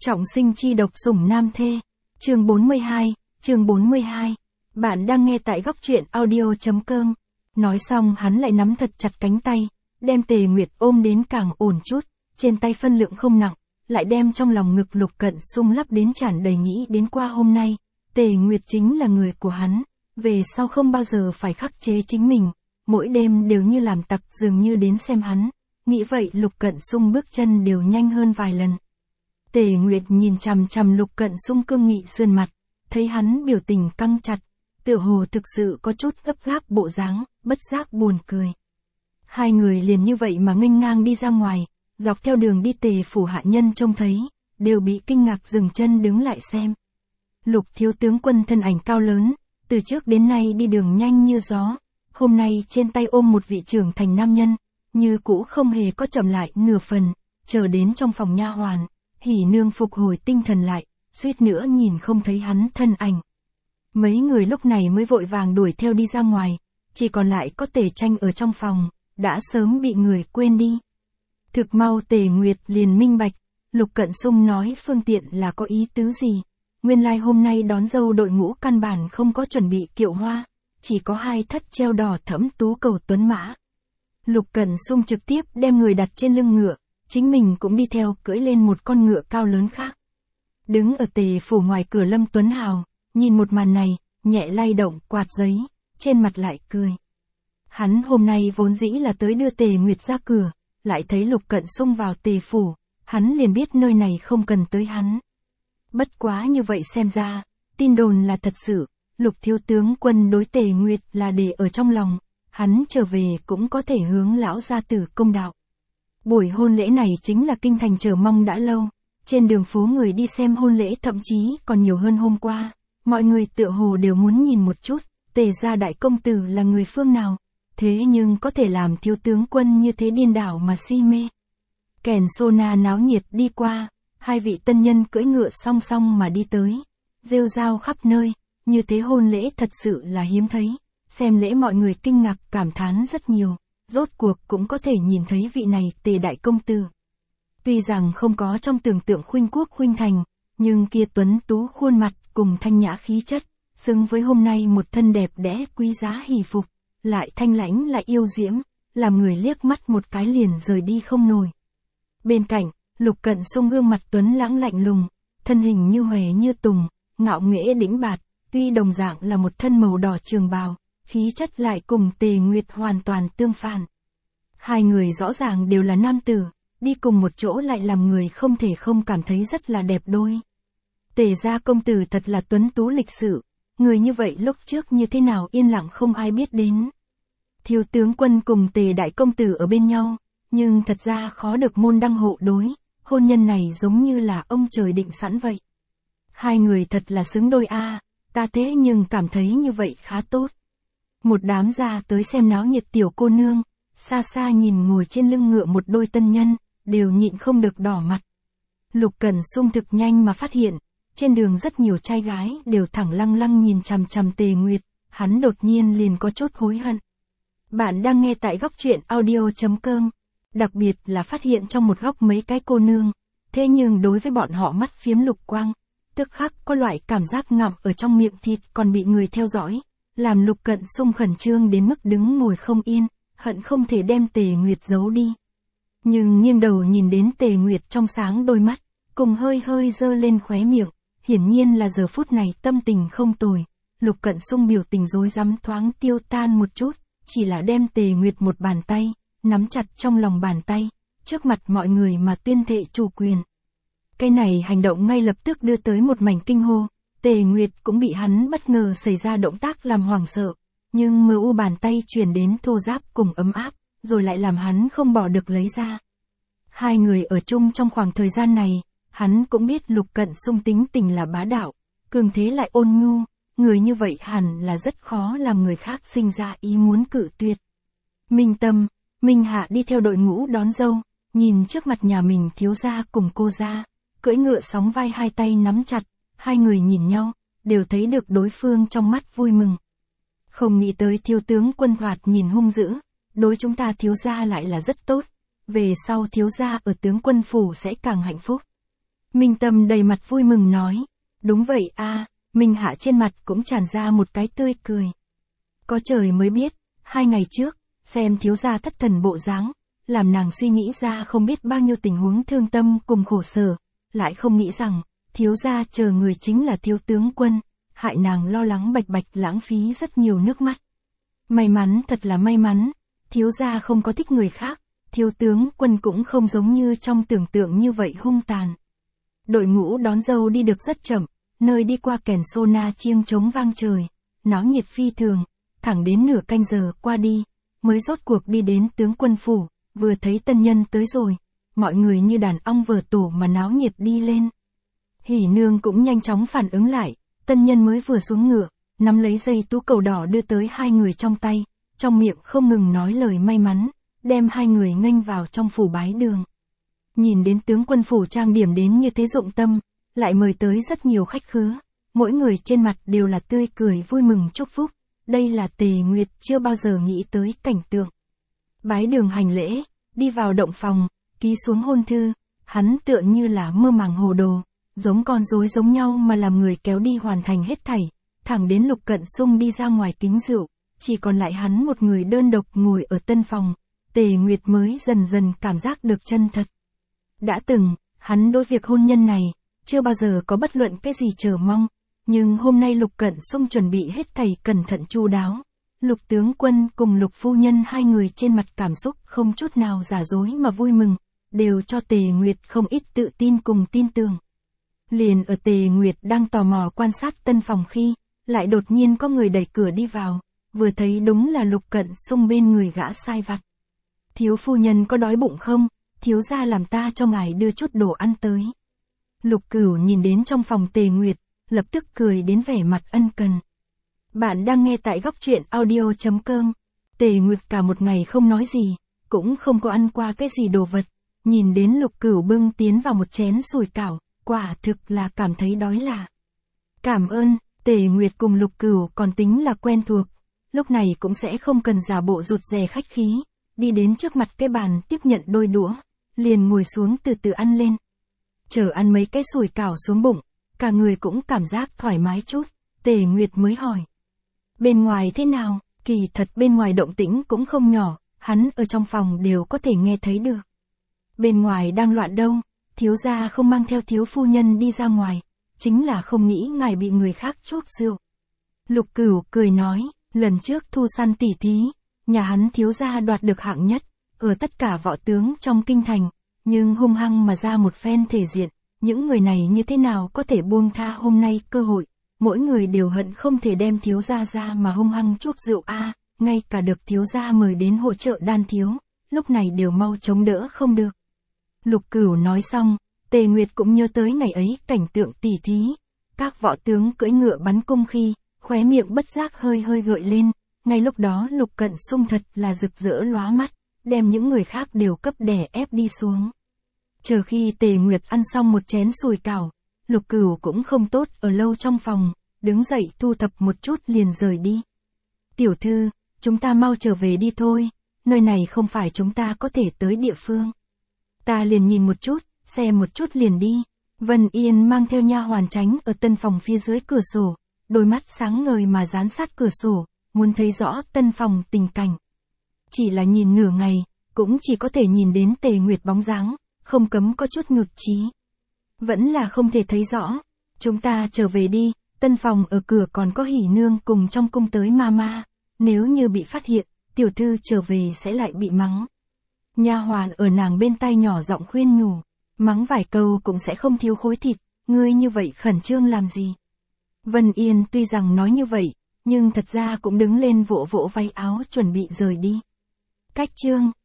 Trọng sinh chi độc sủng nam thê. Chương 42. Bạn đang nghe tại góc truyện audio.com. Nói xong hắn lại nắm thật chặt cánh tay, đem Tề Nguyệt ôm đến càng ổn chút, trên tay phân lượng không nặng, lại đem trong lòng ngực Lục Cận Sung lấp đến tràn đầy nghĩ đến qua hôm nay, Tề Nguyệt chính là người của hắn, về sau không bao giờ phải khắc chế chính mình, mỗi đêm đều như làm tặc dường như đến xem hắn, nghĩ vậy Lục Cận Sung bước chân đều nhanh hơn vài lần. Tề Nguyệt nhìn chằm chằm Lục Cận Sung cương nghị sườn mặt, thấy hắn biểu tình căng chặt, tựa hồ thực sự có chút gấp gáp bộ dáng, bất giác buồn cười. Hai người liền như vậy mà nghênh ngang đi ra ngoài, dọc theo đường đi Tề phủ hạ nhân trông thấy, đều bị kinh ngạc dừng chân đứng lại xem. Lục thiếu tướng quân thân ảnh cao lớn, từ trước đến nay đi đường nhanh như gió, hôm nay trên tay ôm một vị trưởng thành nam nhân, như cũ không hề có chậm lại nửa phần, chờ đến trong phòng nha hoàn, Hỉ nương phục hồi tinh thần lại, suýt nữa nhìn không thấy hắn thân ảnh. Mấy người lúc này mới vội vàng đuổi theo đi ra ngoài, chỉ còn lại có Tề Tranh ở trong phòng, đã sớm bị người quên đi. Thực mau Tề Nguyệt liền minh bạch, Lục Cận Sung nói phương tiện là có ý tứ gì. Nguyên lai hôm nay đón dâu đội ngũ căn bản không có chuẩn bị kiệu hoa, chỉ có hai thất treo đỏ thẫm tú cầu tuấn mã. Lục Cận Sung trực tiếp đem người đặt trên lưng ngựa, chính mình cũng đi theo cưỡi lên một con ngựa cao lớn khác. Đứng ở Tề phủ ngoài cửa Lâm Tuấn Hào, nhìn một màn này, nhẹ lay động quạt giấy, trên mặt lại cười. Hắn hôm nay vốn dĩ là tới đưa Tề Nguyệt ra cửa, lại thấy Lục Cận Sung vào Tề phủ, hắn liền biết nơi này không cần tới hắn. Bất quá như vậy xem ra, tin đồn là thật sự, Lục thiếu tướng quân đối Tề Nguyệt là để ở trong lòng, hắn trở về cũng có thể hướng lão gia tử công đạo. Buổi hôn lễ này chính là kinh thành chờ mong đã lâu, trên đường phố người đi xem hôn lễ thậm chí còn nhiều hơn hôm qua, mọi người tựa hồ đều muốn nhìn một chút, Tề gia đại công tử là người phương nào, thế nhưng có thể làm thiếu tướng quân như thế điên đảo mà si mê. Kèn sô na náo nhiệt đi qua, hai vị tân nhân cưỡi ngựa song song mà đi tới, rêu rao khắp nơi, như thế hôn lễ thật sự là hiếm thấy, xem lễ mọi người kinh ngạc cảm thán rất nhiều. Rốt cuộc cũng có thể nhìn thấy vị này Tề đại công tử. Tuy rằng không có trong tưởng tượng khuynh quốc khuynh thành, nhưng kia tuấn tú khuôn mặt cùng thanh nhã khí chất, xứng với hôm nay một thân đẹp đẽ quý giá hỷ phục, lại thanh lãnh lại yêu diễm, làm người liếc mắt một cái liền rời đi không nổi. Bên cạnh, Lục Cận Sung gương mặt tuấn lãng lạnh lùng, thân hình như hòe như tùng, ngạo nghễ đĩnh bạt, tuy đồng dạng là một thân màu đỏ trường bào, khí chất lại cùng Tề Nguyệt hoàn toàn tương phản. Hai người rõ ràng đều là nam tử, đi cùng một chỗ lại làm người không thể không cảm thấy rất là đẹp đôi. Tề gia công tử thật là tuấn tú lịch sự, người như vậy lúc trước như thế nào yên lặng không ai biết đến. Thiếu tướng quân cùng Tề đại công tử ở bên nhau, nhưng thật ra khó được môn đăng hộ đối, hôn nhân này giống như là ông trời định sẵn vậy. Hai người thật là xứng đôi a, ta thế nhưng cảm thấy như vậy khá tốt. Một đám ra tới xem náo nhiệt tiểu cô nương, xa xa nhìn ngồi trên lưng ngựa một đôi tân nhân, đều nhịn không được đỏ mặt. Lục Cận Sung thực nhanh mà phát hiện, trên đường rất nhiều trai gái đều thẳng lăng lăng nhìn chằm chằm Tề Nguyệt, hắn đột nhiên liền có chút hối hận. Bạn đang nghe tại góc truyện audio.com, đặc biệt là phát hiện trong một góc mấy cái cô nương, thế nhưng đối với bọn họ mắt phiếm lục quang, tức khắc có loại cảm giác ngậm ở trong miệng thịt còn bị người theo dõi, làm Lục Cận Sung khẩn trương đến mức đứng ngồi không yên, hận không thể đem Tề Nguyệt giấu đi. Nhưng nghiêng đầu nhìn đến Tề Nguyệt trong sáng đôi mắt, cùng hơi hơi dơ lên khóe miệng, hiển nhiên là giờ phút này tâm tình không tồi. Lục Cận Sung biểu tình rối rắm thoáng tiêu tan một chút, chỉ là đem Tề Nguyệt một bàn tay, nắm chặt trong lòng bàn tay, trước mặt mọi người mà tuyên thệ chủ quyền. Cái này hành động ngay lập tức đưa tới một mảnh kinh hô, Tề Nguyệt cũng bị hắn bất ngờ xảy ra động tác làm hoảng sợ, nhưng mờ u bàn tay truyền đến thô ráp cùng ấm áp, rồi lại làm hắn không bỏ được lấy ra. Hai người ở chung trong khoảng thời gian này, hắn cũng biết Lục Cận Sung tính tình là bá đạo, cường thế lại ôn nhu, người như vậy hẳn là rất khó làm người khác sinh ra ý muốn cự tuyệt. Minh Tâm, Minh Hạ đi theo đội ngũ đón dâu, nhìn trước mặt nhà mình thiếu gia cùng cô gia, cưỡi ngựa sóng vai hai tay nắm chặt, hai người nhìn nhau, đều thấy được đối phương trong mắt vui mừng. Không nghĩ tới thiếu tướng quân hoạt nhìn hung dữ, đối chúng ta thiếu gia lại là rất tốt, về sau thiếu gia ở tướng quân phủ sẽ càng hạnh phúc. Minh Tâm đầy mặt vui mừng nói. Đúng vậy a. Minh Hạ trên mặt cũng tràn ra một cái tươi cười. Có trời mới biết, 2 ngày trước, xem thiếu gia thất thần bộ dáng, làm nàng suy nghĩ ra không biết bao nhiêu tình huống thương tâm cùng khổ sở, lại không nghĩ rằng, thiếu gia chờ người chính là thiếu tướng quân, hại nàng lo lắng bạch bạch lãng phí rất nhiều nước mắt. May mắn thật là may mắn, thiếu gia không có thích người khác, thiếu tướng quân cũng không giống như trong tưởng tượng như vậy hung tàn. Đội ngũ đón dâu đi được rất chậm, nơi đi qua kèn sô na chiêng trống vang trời, náo nhiệt phi thường, thẳng đến nửa canh giờ qua đi, mới rốt cuộc đi đến tướng quân phủ, vừa thấy tân nhân tới rồi, mọi người như đàn ong vờ tổ mà náo nhiệt đi lên. Hỉ nương cũng nhanh chóng phản ứng lại, tân nhân mới vừa xuống ngựa, nắm lấy dây tú cầu đỏ đưa tới 2 người trong tay, trong miệng không ngừng nói lời may mắn, đem 2 người nghênh vào trong phủ bái đường. Nhìn đến tướng quân phủ trang điểm đến như thế dụng tâm, lại mời tới rất nhiều khách khứa, mỗi người trên mặt đều là tươi cười vui mừng chúc phúc, đây là Tề Nguyệt chưa bao giờ nghĩ tới cảnh tượng. Bái đường hành lễ, đi vào động phòng, ký xuống hôn thư, hắn tựa như là mơ màng hồ đồ, giống con rối giống nhau mà làm người kéo đi hoàn thành hết thảy, thẳng đến Lục Cận Sung đi ra ngoài kính rượu, chỉ còn lại hắn một người đơn độc ngồi ở tân phòng, Tề Nguyệt mới dần dần cảm giác được chân thật. Đã từng, hắn đối việc hôn nhân này, chưa bao giờ có bất luận cái gì chờ mong, nhưng hôm nay Lục Cận Sung chuẩn bị hết thảy cẩn thận chu đáo. Lục tướng quân cùng Lục phu nhân 2 người trên mặt cảm xúc không chút nào giả dối mà vui mừng, đều cho Tề Nguyệt không ít tự tin cùng tin tưởng. Liền ở Tề Nguyệt đang tò mò quan sát tân phòng khi, lại đột nhiên có người đẩy cửa đi vào, vừa thấy đúng là Lục Cận Sung bên người gã sai vặt. Thiếu phu nhân có đói bụng không? Thiếu gia làm ta cho ngài đưa chút đồ ăn tới. Lục Cửu nhìn đến trong phòng Tề Nguyệt, lập tức cười đến vẻ mặt ân cần. Bạn đang nghe tại góc truyện audio.com. Tề Nguyệt cả một ngày không nói gì, cũng không có ăn qua cái gì đồ vật. Nhìn đến Lục Cửu bưng tiến vào một chén sủi cảo, quả thực là cảm thấy đói lạ. Cảm ơn, Tề Nguyệt cùng Lục Cửu còn tính là quen thuộc, lúc này cũng sẽ không cần giả bộ rụt rè khách khí, đi đến trước mặt cái bàn tiếp nhận đôi đũa, liền ngồi xuống từ từ ăn lên. Chờ ăn mấy cái sủi cảo xuống bụng, cả người cũng cảm giác thoải mái chút, Tề Nguyệt mới hỏi. Bên ngoài thế nào? Kỳ thật bên ngoài động tĩnh cũng không nhỏ, hắn ở trong phòng đều có thể nghe thấy được. Bên ngoài đang loạn đâu, thiếu gia không mang theo thiếu phu nhân đi ra ngoài, chính là không nghĩ ngài bị người khác chuốc rượu. Lục Cửu cười nói, lần trước thu săn tỉ thí, nhà hắn thiếu gia đoạt được hạng nhất, ở tất cả võ tướng trong kinh thành, nhưng hung hăng mà ra một phen thể diện, những người này như thế nào có thể buông tha hôm nay cơ hội, mỗi người đều hận không thể đem thiếu gia ra mà hung hăng chuốc rượu a, ngay cả được thiếu gia mời đến hỗ trợ đan thiếu, lúc này đều mau chống đỡ không được. Lục Cửu nói xong, Tề Nguyệt cũng nhớ tới ngày ấy cảnh tượng tỉ thí, các võ tướng cưỡi ngựa bắn cung khi, khóe miệng bất giác hơi hơi gợi lên, ngay lúc đó Lục Cận Sung thật là rực rỡ lóa mắt, đem những người khác đều cấp đè ép đi xuống. Chờ khi Tề Nguyệt ăn xong một chén sủi cảo, Lục Cửu cũng không tốt ở lâu trong phòng, đứng dậy thu thập một chút liền rời đi. Tiểu thư, chúng ta mau trở về đi thôi, nơi này không phải chúng ta có thể tới địa phương. Ta liền nhìn một chút, xem một chút liền đi. Vân Yên mang theo nha hoàn tránh ở tân phòng phía dưới cửa sổ, đôi mắt sáng ngời mà dán sát cửa sổ, muốn thấy rõ tân phòng tình cảnh. Chỉ là nhìn nửa ngày, cũng chỉ có thể nhìn đến Tề Nguyệt bóng dáng, không cấm có chút nhụt chí. Vẫn là không thể thấy rõ. Chúng ta trở về đi, tân phòng ở cửa còn có Hỉ nương cùng trong cung tới mama, nếu như bị phát hiện, tiểu thư trở về sẽ lại bị mắng. Nha hoàn ở nàng bên tai nhỏ giọng khuyên nhủ, mắng vài câu cũng sẽ không thiếu khối thịt, ngươi như vậy khẩn trương làm gì? Vân Yên tuy rằng nói như vậy, nhưng thật ra cũng đứng lên vỗ vỗ váy áo chuẩn bị rời đi. Cách chương